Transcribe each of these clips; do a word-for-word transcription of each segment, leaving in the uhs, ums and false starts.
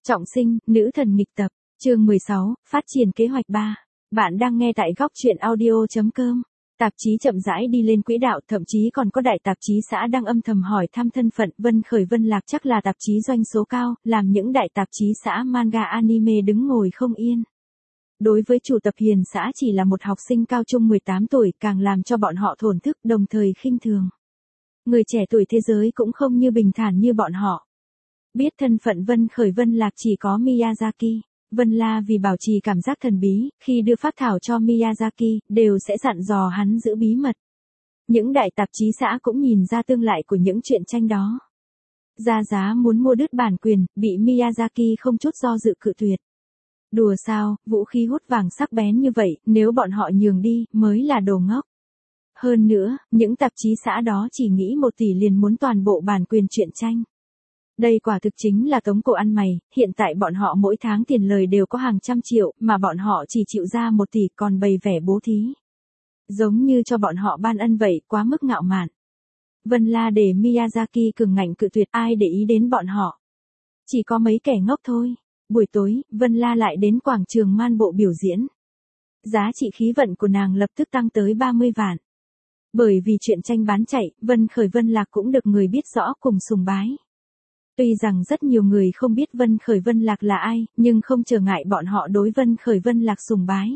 Trọng sinh, nữ thần nghịch tập, chương mười sáu, phát triển kế hoạch ba. Bạn đang nghe tại góc truyện audio.com. Tạp chí chậm rãi đi lên quỹ đạo, thậm chí còn có đại tạp chí xã đang âm thầm hỏi thăm thân phận. Vân Khởi Vân Lạc chắc là tạp chí doanh số cao, làm những đại tạp chí xã manga anime đứng ngồi không yên. Đối với chủ tập Hiền xã chỉ là một học sinh cao trung mười tám tuổi, càng làm cho bọn họ thổn thức, đồng thời khinh thường. Người trẻ tuổi thế giới cũng không như bình thản như bọn họ. Biết thân phận Vân Khởi Vân Lạc chỉ có Miyazaki. Vân La vì bảo trì cảm giác thần bí, khi đưa phác thảo cho Miyazaki, đều sẽ dặn dò hắn giữ bí mật. Những đại tạp chí xã cũng nhìn ra tương lại của những truyện tranh đó. Ra giá muốn mua đứt bản quyền, bị Miyazaki không chút do dự cự tuyệt. Đùa sao, vũ khí hút vàng sắc bén như vậy, nếu bọn họ nhường đi, mới là đồ ngốc. Hơn nữa, những tạp chí xã đó chỉ nghĩ một tỷ liền muốn toàn bộ bản quyền truyện tranh. Đây quả thực chính là tống cổ ăn mày, hiện tại bọn họ mỗi tháng tiền lời đều có hàng trăm triệu, mà bọn họ chỉ chịu ra một tỷ còn bày vẻ bố thí. Giống như cho bọn họ ban ân vậy, quá mức ngạo mạn. Vân La để Miyazaki cường ngạnh cự tuyệt, ai để ý đến bọn họ. Chỉ có mấy kẻ ngốc thôi. Buổi tối, Vân La lại đến quảng trường man bộ biểu diễn. Giá trị khí vận của nàng lập tức tăng tới ba mươi vạn. Bởi vì chuyện tranh bán chạy, Vân Khởi Vân Lạc cũng được người biết rõ cùng sùng bái. Tuy rằng rất nhiều người không biết Vân Khởi Vân Lạc là ai, nhưng không trở ngại bọn họ đối Vân Khởi Vân Lạc sùng bái.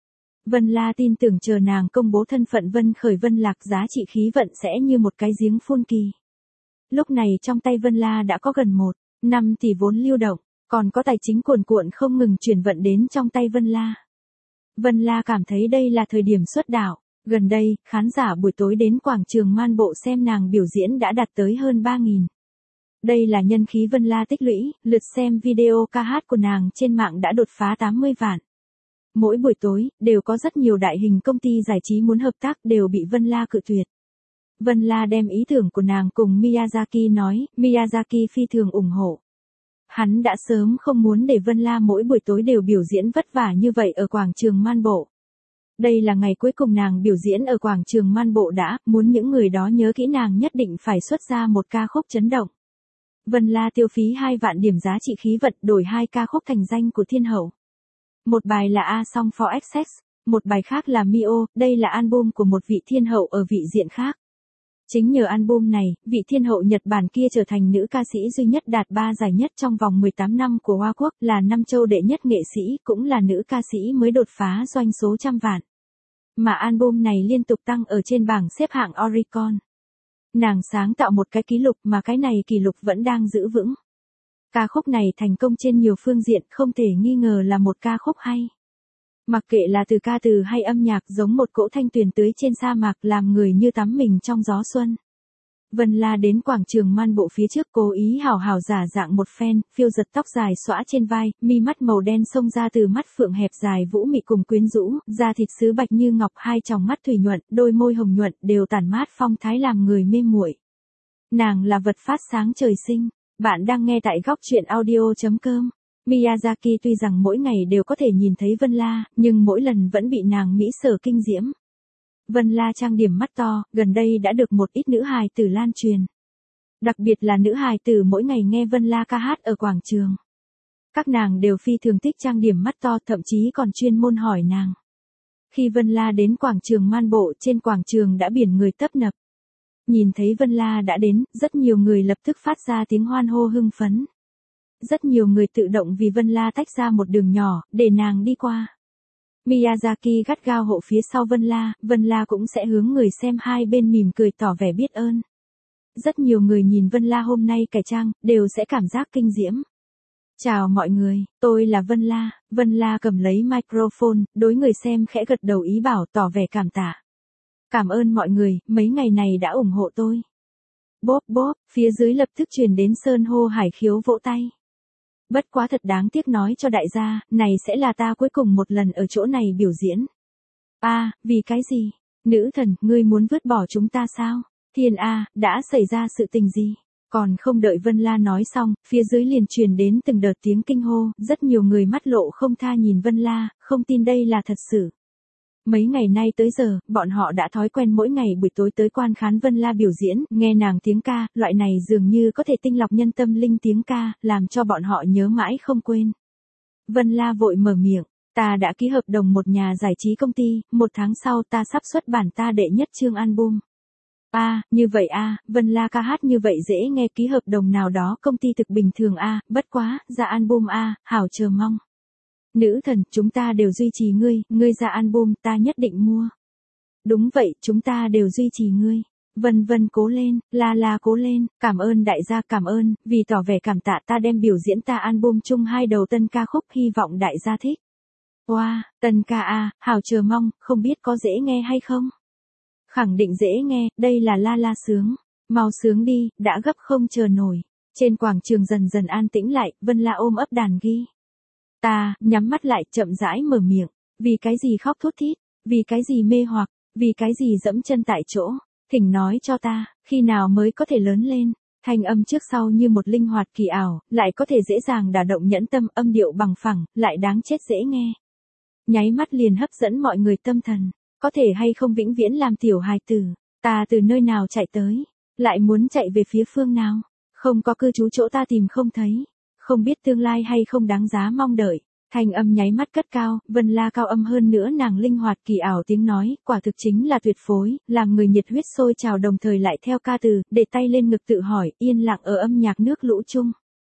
Vân La tin tưởng chờ nàng công bố thân phận Vân Khởi Vân Lạc, giá trị khí vận sẽ như một cái giếng phun kỳ. Lúc này trong tay Vân La đã có gần một phẩy năm tỷ vốn lưu động, còn có tài chính cuồn cuộn không ngừng chuyển vận đến trong tay Vân La. Vân La cảm thấy đây là thời điểm xuất đạo. Gần đây, khán giả buổi tối đến quảng trường man bộ xem nàng biểu diễn đã đạt tới hơn ba nghìn. Đây là nhân khí Vân La tích lũy, lượt xem video ca hát của nàng trên mạng đã đột phá tám mươi vạn. Mỗi buổi tối, đều có rất nhiều đại hình công ty giải trí muốn hợp tác, đều bị Vân La cự tuyệt. Vân La đem ý tưởng của nàng cùng Miyazaki nói, Miyazaki phi thường ủng hộ. Hắn đã sớm không muốn để Vân La mỗi buổi tối đều biểu diễn vất vả như vậy ở quảng trường man bộ. Đây là ngày cuối cùng nàng biểu diễn ở quảng trường man bộ đã, muốn những người đó nhớ kỹ nàng nhất định phải xuất ra một ca khúc chấn động. Vân La tiêu phí hai vạn điểm giá trị khí vận đổi hai ca khúc thành danh của thiên hậu. Một bài là A Song for Access, một bài khác là Mio, đây là album của một vị thiên hậu ở vị diện khác. Chính nhờ album này, vị thiên hậu Nhật Bản kia trở thành nữ ca sĩ duy nhất đạt ba giải nhất trong vòng mười tám năm của Hoa Quốc, là năm châu đệ nhất nghệ sĩ, cũng là nữ ca sĩ mới đột phá doanh số trăm vạn. Mà album này liên tục tăng ở trên bảng xếp hạng Oricon. Nàng sáng tạo một cái kỷ lục mà cái này kỷ lục vẫn đang giữ vững. Ca khúc này thành công trên nhiều phương diện, không thể nghi ngờ là một ca khúc hay. Mặc kệ là từ ca từ hay âm nhạc, giống một cỗ thanh tuyền tưới trên sa mạc, làm người như tắm mình trong gió xuân. Vân La đến quảng trường man bộ phía trước cố ý hào hào giả dạng một fan, phiêu giật tóc dài xõa trên vai, mi mắt màu đen xông ra từ mắt phượng hẹp dài vũ mị cùng quyến rũ, da thịt sứ bạch như ngọc, hai tròng mắt thủy nhuận, đôi môi hồng nhuận đều tản mát phong thái làm người mê muội. Nàng là vật phát sáng trời sinh. Bạn đang nghe tại góc truyện audio.com. Miyazaki tuy rằng mỗi ngày đều có thể nhìn thấy Vân La, nhưng mỗi lần vẫn bị nàng mỹ sở kinh diễm. Vân La trang điểm mắt to, gần đây đã được một ít nữ hài tử lan truyền. Đặc biệt là nữ hài tử mỗi ngày nghe Vân La ca hát ở quảng trường. Các nàng đều phi thường thích trang điểm mắt to, thậm chí còn chuyên môn hỏi nàng. Khi Vân La đến quảng trường man bộ, trên quảng trường đã biển người tấp nập. Nhìn thấy Vân La đã đến, rất nhiều người lập tức phát ra tiếng hoan hô hưng phấn. Rất nhiều người tự động vì Vân La tách ra một đường nhỏ, để nàng đi qua. Miyazaki gắt gao hộ phía sau Vân La, Vân La cũng sẽ hướng người xem hai bên mỉm cười tỏ vẻ biết ơn. Rất nhiều người nhìn Vân La hôm nay cải trang, đều sẽ cảm giác kinh diễm. Chào mọi người, tôi là Vân La. Vân La cầm lấy microphone, đối người xem khẽ gật đầu ý bảo, tỏ vẻ cảm tạ. Cảm ơn mọi người, mấy ngày này đã ủng hộ tôi. Bốp bốp, phía dưới lập tức truyền đến sơn hô hải khiếu vỗ tay. Bất quá thật đáng tiếc nói cho đại gia, này sẽ là ta cuối cùng một lần ở chỗ này biểu diễn. A, à, vì cái gì? Nữ thần, ngươi muốn vứt bỏ chúng ta sao? Thiên A, đã xảy ra sự tình gì? Còn không đợi Vân La nói xong, phía dưới liền truyền đến từng đợt tiếng kinh hô, rất nhiều người mắt lộ không tha nhìn Vân La, không tin đây là thật sự. Mấy ngày nay tới giờ, bọn họ đã thói quen mỗi ngày buổi tối tới quan khán Vân La biểu diễn, nghe nàng tiếng ca, loại này dường như có thể tinh lọc nhân tâm linh tiếng ca, làm cho bọn họ nhớ mãi không quên. Vân La vội mở miệng, ta đã ký hợp đồng một nhà giải trí công ty, một tháng sau ta sắp xuất bản ta đệ nhất chương album. A, à, như vậy a, à, Vân La ca hát như vậy dễ nghe, ký hợp đồng nào đó công ty thực bình thường a, à, bất quá, ra album a, à, hảo chờ mong. Nữ thần, chúng ta đều duy trì ngươi, ngươi ra album ta nhất định mua. Đúng vậy, chúng ta đều duy trì ngươi. Vân Vân cố lên, La La cố lên, cảm ơn đại gia, cảm ơn, vì tỏ vẻ cảm tạ ta đem biểu diễn ta album chung hai đầu tân ca khúc, hy vọng đại gia thích. Wow, tân ca a, hảo chờ mong, không biết có dễ nghe hay không? Khẳng định dễ nghe, đây là La La sướng. Mau sướng đi, đã gấp không chờ nổi. Trên quảng trường dần dần an tĩnh lại, Vân La ôm ấp đàn ghi. Ta, nhắm mắt lại, chậm rãi mở miệng. Vì cái gì khóc thút thít? Vì cái gì mê hoặc? Vì cái gì dẫm chân tại chỗ? Thỉnh nói cho ta, khi nào mới có thể lớn lên? Thanh âm trước sau như một linh hoạt kỳ ảo, lại có thể dễ dàng đả động nhẫn tâm, âm điệu bằng phẳng, lại đáng chết dễ nghe. Nháy mắt liền hấp dẫn mọi người tâm thần. Có thể hay không vĩnh viễn làm tiểu hài tử? Ta từ nơi nào chạy tới? Lại muốn chạy về phía phương nào? Không có cư trú chỗ ta tìm không thấy. Không biết tương lai hay không đáng giá mong đợi. Thanh âm nháy mắt cất cao, Vân La cao âm hơn nữa nàng linh hoạt kỳ ảo tiếng nói, quả thực chính là tuyệt phối, làm người nhiệt huyết sôi trào đồng thời lại theo ca từ, để tay lên ngực tự hỏi, yên lặng ở âm nhạc nước lũ chung.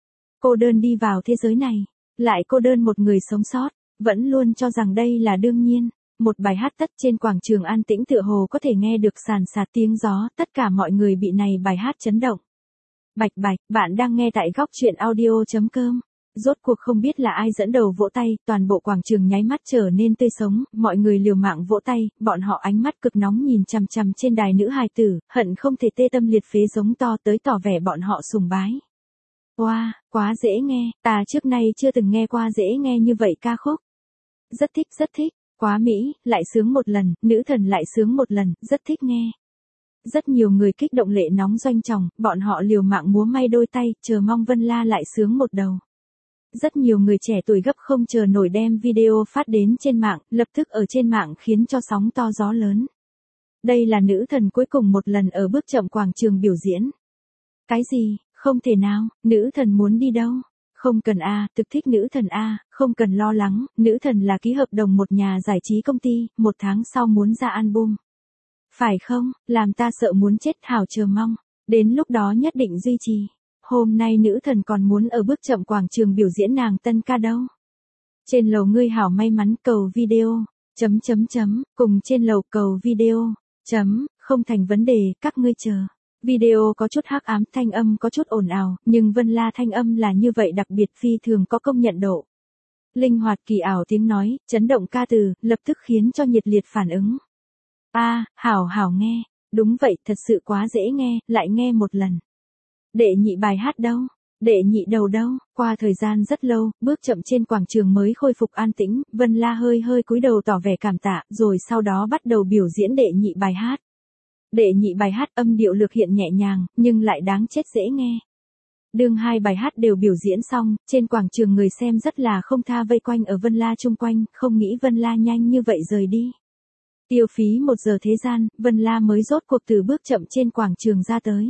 Cô đơn đi vào thế giới này, lại cô đơn một người sống sót, vẫn luôn cho rằng đây là đương nhiên. Một bài hát tất trên quảng trường an tĩnh tựa hồ có thể nghe được sàn sạt tiếng gió, tất cả mọi người bị này bài hát chấn động. Bạch bạch, bạn đang nghe tại góc truyện audio chấm com. Rốt cuộc không biết là ai dẫn đầu vỗ tay, toàn bộ quảng trường nháy mắt trở nên tươi sống, mọi người liều mạng vỗ tay, bọn họ ánh mắt cực nóng nhìn chằm chằm trên đài nữ hài tử, hận không thể tê tâm liệt phế giống to tới tỏ vẻ bọn họ sùng bái. Wow, quá dễ nghe, ta trước nay chưa từng nghe qua dễ nghe như vậy ca khúc. Rất thích, rất thích, quá mỹ, lại sướng một lần, nữ thần lại sướng một lần, rất thích nghe. Rất nhiều người kích động lệ nóng doanh tròng, bọn họ liều mạng múa may đôi tay, chờ mong Vân La lại sướng một đầu. Rất nhiều người trẻ tuổi gấp không chờ nổi đem video phát đến trên mạng, lập tức ở trên mạng khiến cho sóng to gió lớn. Đây là nữ thần cuối cùng một lần ở bước chậm quảng trường biểu diễn. Cái gì, không thể nào, nữ thần muốn đi đâu? Không cần a, à, thực thích nữ thần a, à, không cần lo lắng, nữ thần là ký hợp đồng một nhà giải trí công ty, một tháng sau muốn ra album. Phải không, làm ta sợ muốn chết, hảo chờ mong, đến lúc đó nhất định duy trì. Hôm nay nữ thần còn muốn ở bước chậm quảng trường biểu diễn nàng tân ca đâu. Trên lầu ngươi hảo may mắn, cầu video, chấm chấm chấm, cùng trên lầu cầu video, chấm, không thành vấn đề, các ngươi chờ. Video có chút hắc ám, thanh âm có chút ồn ào, nhưng Vân La thanh âm là như vậy đặc biệt phi thường có công nhận độ. Linh hoạt kỳ ảo tiếng nói, chấn động ca từ, lập tức khiến cho nhiệt liệt phản ứng. A, à, hảo hảo nghe, đúng vậy, thật sự quá dễ nghe, lại nghe một lần. Đệ nhị bài hát đâu? Đệ nhị đầu đâu? Qua thời gian rất lâu, bước chậm trên quảng trường mới khôi phục an tĩnh, Vân La hơi hơi cúi đầu tỏ vẻ cảm tạ, rồi sau đó bắt đầu biểu diễn đệ nhị bài hát. Đệ nhị bài hát âm điệu lược hiện nhẹ nhàng, nhưng lại đáng chết dễ nghe. Đương hai bài hát đều biểu diễn xong, trên quảng trường người xem rất là không tha vây quanh ở Vân La chung quanh, không nghĩ Vân La nhanh như vậy rời đi. Tiêu phí một giờ thế gian, Vân La mới rốt cuộc từ bước chậm trên quảng trường ra tới.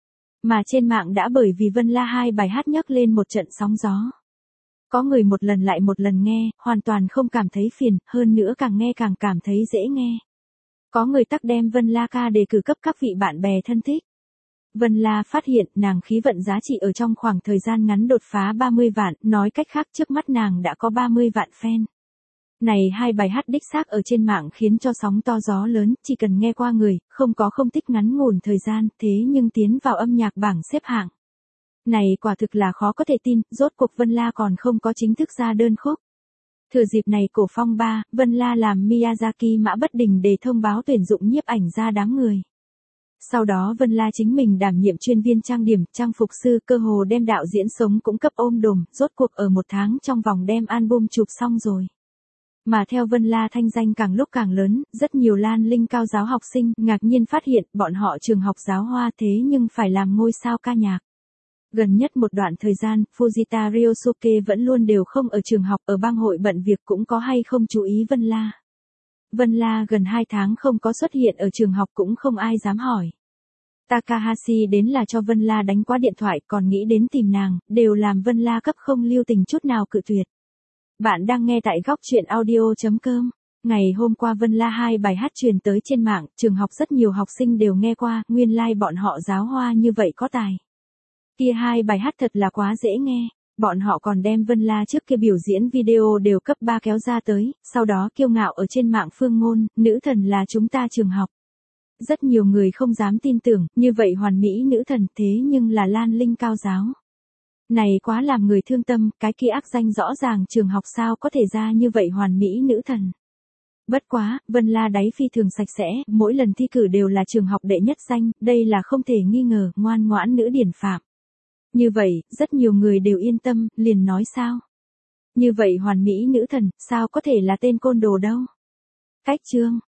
Mà trên mạng đã bởi vì Vân La hai bài hát nhấc lên một trận sóng gió. Có người một lần lại một lần nghe, hoàn toàn không cảm thấy phiền, hơn nữa càng nghe càng cảm thấy dễ nghe. Có người tắc đem Vân La ca đề cử cấp các vị bạn bè thân thích. Vân La phát hiện nàng khí vận giá trị ở trong khoảng thời gian ngắn đột phá ba mươi vạn, nói cách khác trước mắt nàng đã có ba mươi vạn fan. Này hai bài hát đích xác ở trên mạng khiến cho sóng to gió lớn, chỉ cần nghe qua người, không có không thích ngắn ngủn thời gian, thế nhưng tiến vào âm nhạc bảng xếp hạng. Này quả thực là khó có thể tin, rốt cuộc Vân La còn không có chính thức ra đơn khúc. Thừa dịp này cổ phong ba, Vân La làm Miyazaki mã bất đình để thông báo tuyển dụng nhiếp ảnh ra đám người. Sau đó Vân La chính mình đảm nhiệm chuyên viên trang điểm, trang phục sư, cơ hồ đem đạo diễn sống cũng cấp ôm đồm, rốt cuộc ở một tháng trong vòng đem album chụp xong rồi. Mà theo Vân La thanh danh càng lúc càng lớn, rất nhiều Lan Linh cao giáo học sinh ngạc nhiên phát hiện bọn họ trường học giáo hoa thế nhưng phải làm ngôi sao ca nhạc. Gần nhất một đoạn thời gian, Fujita Ryosuke vẫn luôn đều không ở trường học, ở bang hội bận việc cũng có hay không chú ý Vân La. Vân La gần hai tháng không có xuất hiện ở trường học cũng không ai dám hỏi. Takahashi đến là cho Vân La đánh qua điện thoại còn nghĩ đến tìm nàng, đều làm Vân La cấp không lưu tình chút nào cự tuyệt. Bạn đang nghe tại góc truyện audio.com. Ngày hôm qua Vân La hai bài hát truyền tới trên mạng, trường học rất nhiều học sinh đều nghe qua, nguyên lai like bọn họ giáo hoa như vậy có tài. Kia hai bài hát thật là quá dễ nghe, bọn họ còn đem Vân La trước kia biểu diễn video đều cấp ba kéo ra tới, sau đó kiêu ngạo ở trên mạng phương ngôn, nữ thần là chúng ta trường học. Rất nhiều người không dám tin tưởng, như vậy hoàn mỹ nữ thần thế nhưng là Lan Linh cao giáo. Này quá làm người thương tâm, cái kia ác danh rõ ràng trường học sao có thể ra như vậy hoàn mỹ nữ thần. Bất quá, Vân La đáy phi thường sạch sẽ, mỗi lần thi cử đều là trường học đệ nhất danh, đây là không thể nghi ngờ, ngoan ngoãn nữ điển phạm. Như vậy, rất nhiều người đều yên tâm, liền nói sao? Như vậy hoàn mỹ nữ thần, sao có thể là tên côn đồ đâu? Cách chương